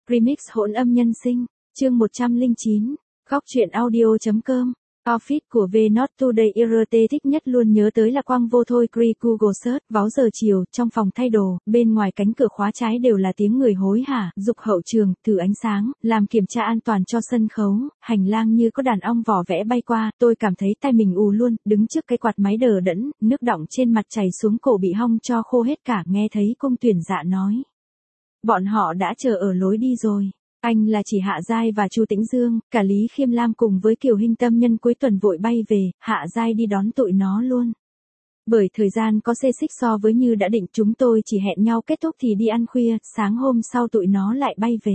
Remix hỗn âm nhân sinh, chương 109, góc truyện audio.com. Office của V Not Today RT thích nhất luôn nhớ tới là quang vô thôi Google Search, báo giờ chiều, trong phòng thay đồ, bên ngoài cánh cửa khóa trái đều là tiếng người hối hả, dục hậu trường, thử ánh sáng, làm kiểm tra an toàn cho sân khấu, hành lang như có đàn ong vỏ vẽ bay qua, tôi cảm thấy tay mình ù luôn, đứng trước cái quạt máy đờ đẫn, nước đọng trên mặt chảy xuống cổ bị hong cho khô hết cả, nghe thấy Cung Tuyển Dạ nói. Bọn họ đã chờ ở lối đi rồi. Anh là chỉ Hạ Giai và Chu Tĩnh Dương, cả Lý Khiêm Lam cùng với Kiều Hinh Tâm nhân cuối tuần vội bay về, Hạ Giai đi đón tụi nó luôn. Bởi thời gian có xê xích so với như đã định, chúng tôi chỉ hẹn nhau kết thúc thì đi ăn khuya, sáng hôm sau tụi nó lại bay về.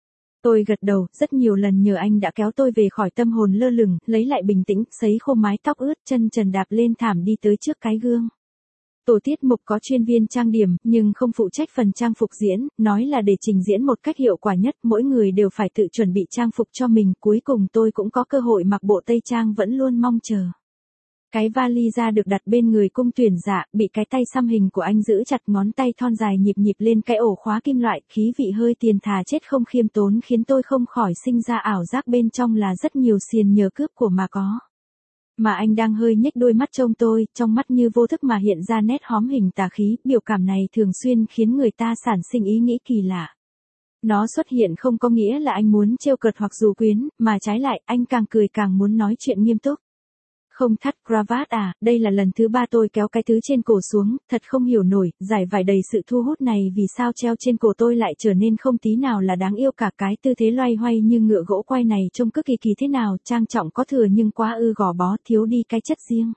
Tôi gật đầu, rất nhiều lần nhờ anh đã kéo tôi về khỏi tâm hồn lơ lửng, lấy lại bình tĩnh, sấy khô mái tóc ướt, chân trần đạp lên thảm đi tới trước cái gương. Tổ tiết mục có chuyên viên trang điểm, nhưng không phụ trách phần trang phục diễn, nói là để trình diễn một cách hiệu quả nhất, mỗi người đều phải tự chuẩn bị trang phục cho mình, cuối cùng tôi cũng có cơ hội mặc bộ tây trang vẫn luôn mong chờ. Cái vali ra được đặt bên người Cung Tuyển Dạ, bị cái tay xăm hình của anh giữ chặt, ngón tay thon dài nhịp nhịp lên cái ổ khóa kim loại, khí vị hơi tiền thà chết không khiêm tốn khiến tôi không khỏi sinh ra ảo giác bên trong là rất nhiều xiềng nhờ cướp của mà có. Mà anh đang hơi nhếch đôi mắt trông tôi, trong mắt như vô thức mà hiện ra nét hóm hình tà khí, biểu cảm này thường xuyên khiến người ta sản sinh ý nghĩ kỳ lạ. Nó xuất hiện không có nghĩa là anh muốn trêu cợt hoặc dù quyến, mà trái lại, anh càng cười càng muốn nói chuyện nghiêm túc. Không thắt cravat à, đây là lần thứ 3 tôi kéo cái thứ trên cổ xuống, thật không hiểu nổi, giải vải đầy sự thu hút này vì sao treo trên cổ tôi lại trở nên không tí nào là đáng yêu cả, cái tư thế loay hoay như ngựa gỗ quay này trông cực kỳ thế nào, trang trọng có thừa nhưng quá gò bó, thiếu đi cái chất riêng.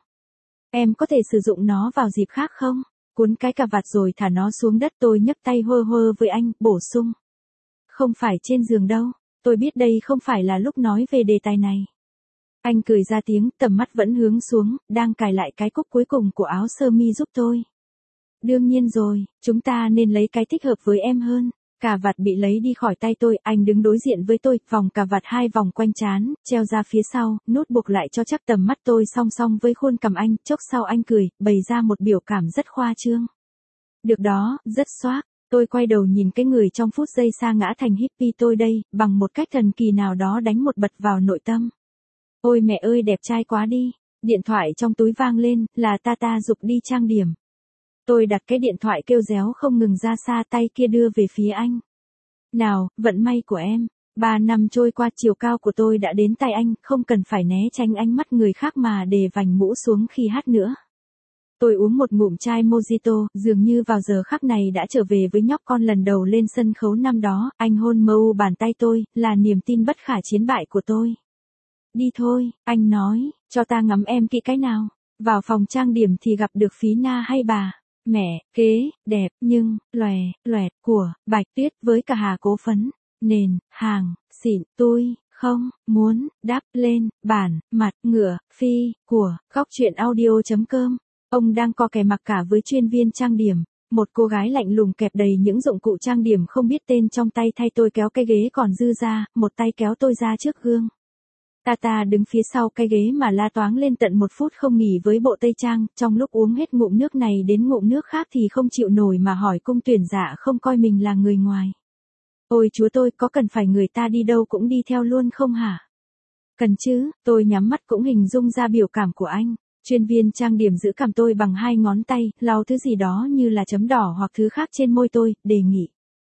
Em có thể sử dụng nó vào dịp khác không? Cuốn cái cà vạt rồi thả nó xuống đất, tôi nhấc tay hơ hơ với anh, bổ sung. Không phải trên giường đâu, tôi biết đây không phải là lúc nói về đề tài này. Anh cười ra tiếng, tầm mắt vẫn hướng xuống, đang cài lại cái cúc cuối cùng của áo sơ mi giúp tôi. Đương nhiên rồi, chúng ta nên lấy cái thích hợp với em hơn. Cà vạt bị lấy đi khỏi tay tôi, anh đứng đối diện với tôi, vòng cà vạt 2 vòng quanh trán, treo ra phía sau, nút buộc lại cho chắc, tầm mắt tôi song song với khuôn cằm anh, chốc sau anh cười, bày ra một biểu cảm rất khoa trương. Được đó, rất xoác. Tôi quay đầu nhìn cái người trong phút giây sa ngã thành hippie tôi đây, bằng một cách thần kỳ nào đó đánh một bật vào nội tâm. Ôi mẹ ơi đẹp trai quá đi, điện thoại trong túi vang lên, là Tata giục đi trang điểm. Tôi đặt cái điện thoại kêu réo không ngừng ra xa, tay kia đưa về phía anh. Nào, vận may của em, 3 năm trôi qua chiều cao của tôi đã đến tay anh, không cần phải né tránh ánh mắt người khác mà để vành mũ xuống khi hát nữa. Tôi uống một ngụm chai mojito, dường như vào giờ khắc này đã trở về với nhóc con lần đầu lên sân khấu năm đó, anh hôn mâu bàn tay tôi, là niềm tin bất khả chiến bại của tôi. Đi thôi, anh nói, cho ta ngắm em kỹ cái nào. Vào phòng trang điểm thì gặp được Phí Na hay bà, mẹ, kế, đẹp, nhưng, loẹt, của, Bạch Tuyết với cả Hà Cố Phấn, nền, hàng, xịn, tôi, không, muốn, đáp, lên, bản, mặt, ngựa, phi, của, góc truyện audio.com. Ông đang co kè mặc cả với chuyên viên trang điểm. Một cô gái lạnh lùng kẹp đầy những dụng cụ trang điểm không biết tên trong tay thay tôi kéo cái ghế còn dư ra, một tay kéo tôi ra trước gương. Tata đứng phía sau cái ghế mà la toáng lên tận 1 phút không nghỉ với bộ tây trang, trong lúc uống hết ngụm nước này đến ngụm nước khác thì không chịu nổi mà hỏi Cung Tuyển Dạ không coi mình là người ngoài. Ôi chúa tôi, có cần phải người ta đi đâu cũng đi theo luôn không hả? Cần chứ, tôi nhắm mắt cũng hình dung ra biểu cảm của anh. Chuyên viên trang điểm giữ cằm tôi bằng 2 ngón tay, lau thứ gì đó như là chấm đỏ hoặc thứ khác trên môi tôi, đề nghị.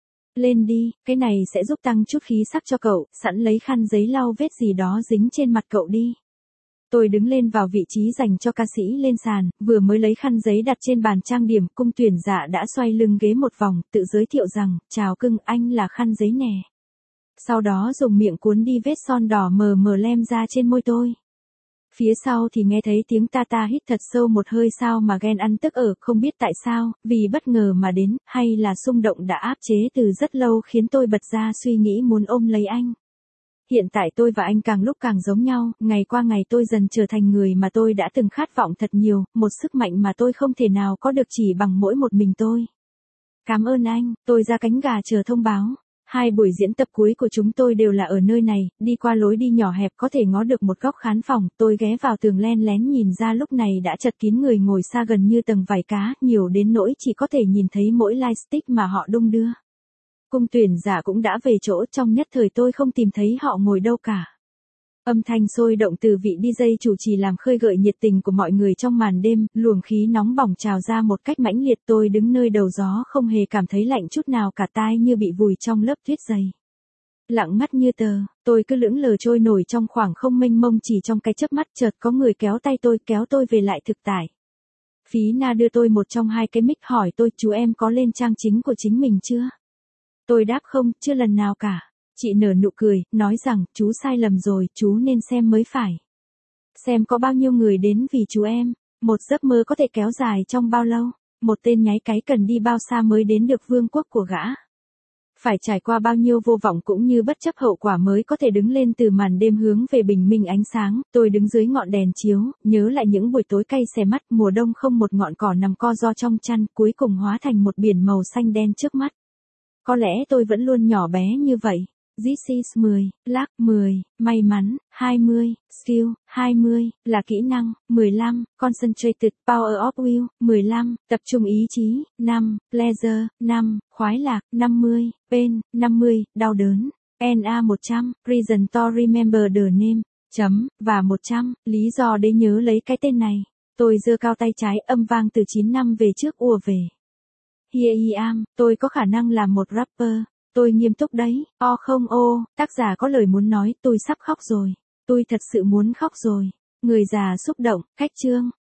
Lên đi, cái này sẽ giúp tăng chút khí sắc cho cậu, sẵn lấy khăn giấy lau vết gì đó dính trên mặt cậu đi. Tôi đứng lên vào vị trí dành cho ca sĩ lên sàn, vừa mới lấy khăn giấy đặt trên bàn trang điểm, Cung Tuyển Dạ đã xoay lưng ghế một vòng, tự giới thiệu rằng, chào cưng, anh là khăn giấy nè. Sau đó dùng miệng cuốn đi vết son đỏ mờ mờ lem ra trên môi tôi. Phía sau thì nghe thấy tiếng Tata hít thật sâu một hơi sao mà ghen ăn tức ở, không biết tại sao, vì bất ngờ mà đến, hay là xung động đã áp chế từ rất lâu khiến tôi bật ra suy nghĩ muốn ôm lấy anh. Hiện tại tôi và anh càng lúc càng giống nhau, ngày qua ngày tôi dần trở thành người mà tôi đã từng khát vọng thật nhiều, một sức mạnh mà tôi không thể nào có được chỉ bằng mỗi một mình tôi. Cảm ơn anh, tôi ra cánh gà chờ thông báo. 2 buổi diễn tập cuối của chúng tôi đều là ở nơi này, đi qua lối đi nhỏ hẹp có thể ngó được một góc khán phòng, tôi ghé vào tường len lén nhìn ra lúc này đã chật kín người ngồi xa gần như tầng vảy cá, nhiều đến nỗi chỉ có thể nhìn thấy mỗi lightstick mà họ đung đưa. Cung tuyển giả cũng đã về chỗ, trong nhất thời tôi không tìm thấy họ ngồi đâu cả. Âm thanh sôi động từ vị DJ chủ trì làm khơi gợi nhiệt tình của mọi người trong màn đêm, luồng khí nóng bỏng trào ra một cách mãnh liệt. Tôi đứng nơi đầu gió không hề cảm thấy lạnh chút nào cả, tai như bị vùi trong lớp tuyết dày. Lặng mắt như tờ, tôi cứ lững lờ trôi nổi trong khoảng không mênh mông, chỉ trong cái chớp mắt chợt có người kéo tay tôi, kéo tôi về lại thực tại. Phí Na đưa tôi một trong hai cái mic hỏi tôi, chú em có lên trang chính của chính mình chưa? Tôi đáp không, chưa lần nào cả. Chị nở nụ cười, nói rằng, chú sai lầm rồi, chú nên xem mới phải. Xem có bao nhiêu người đến vì chú em. Một giấc mơ có thể kéo dài trong bao lâu? Một tên nhái cái cần đi bao xa mới đến được vương quốc của gã? Phải trải qua bao nhiêu vô vọng cũng như bất chấp hậu quả mới có thể đứng lên từ màn đêm hướng về bình minh ánh sáng. Tôi đứng dưới ngọn đèn chiếu, nhớ lại những buổi tối cay xè mắt, mùa đông không một ngọn cỏ nằm co ro trong chăn, cuối cùng hóa thành một biển màu xanh đen trước mắt. Có lẽ tôi vẫn luôn nhỏ bé như vậy. This is 10, luck 10, may mắn, 20, skill, 20, là kỹ năng, 15, concentrated, power of will, 15, tập trung ý chí, 5, pleasure, 5, khoái lạc, 50, pain, 50, đau đớn, NA 100, reason to remember the name, chấm, và 100, lý do để nhớ lấy cái tên này. Tôi giơ cao tay trái, âm vang từ 9 năm về trước ùa về. Here I am, tôi có khả năng làm một rapper. Tôi nghiêm túc đấy, không tác giả có lời muốn nói, tôi sắp khóc rồi. Tôi thật sự muốn khóc rồi. Người già xúc động, khách chương.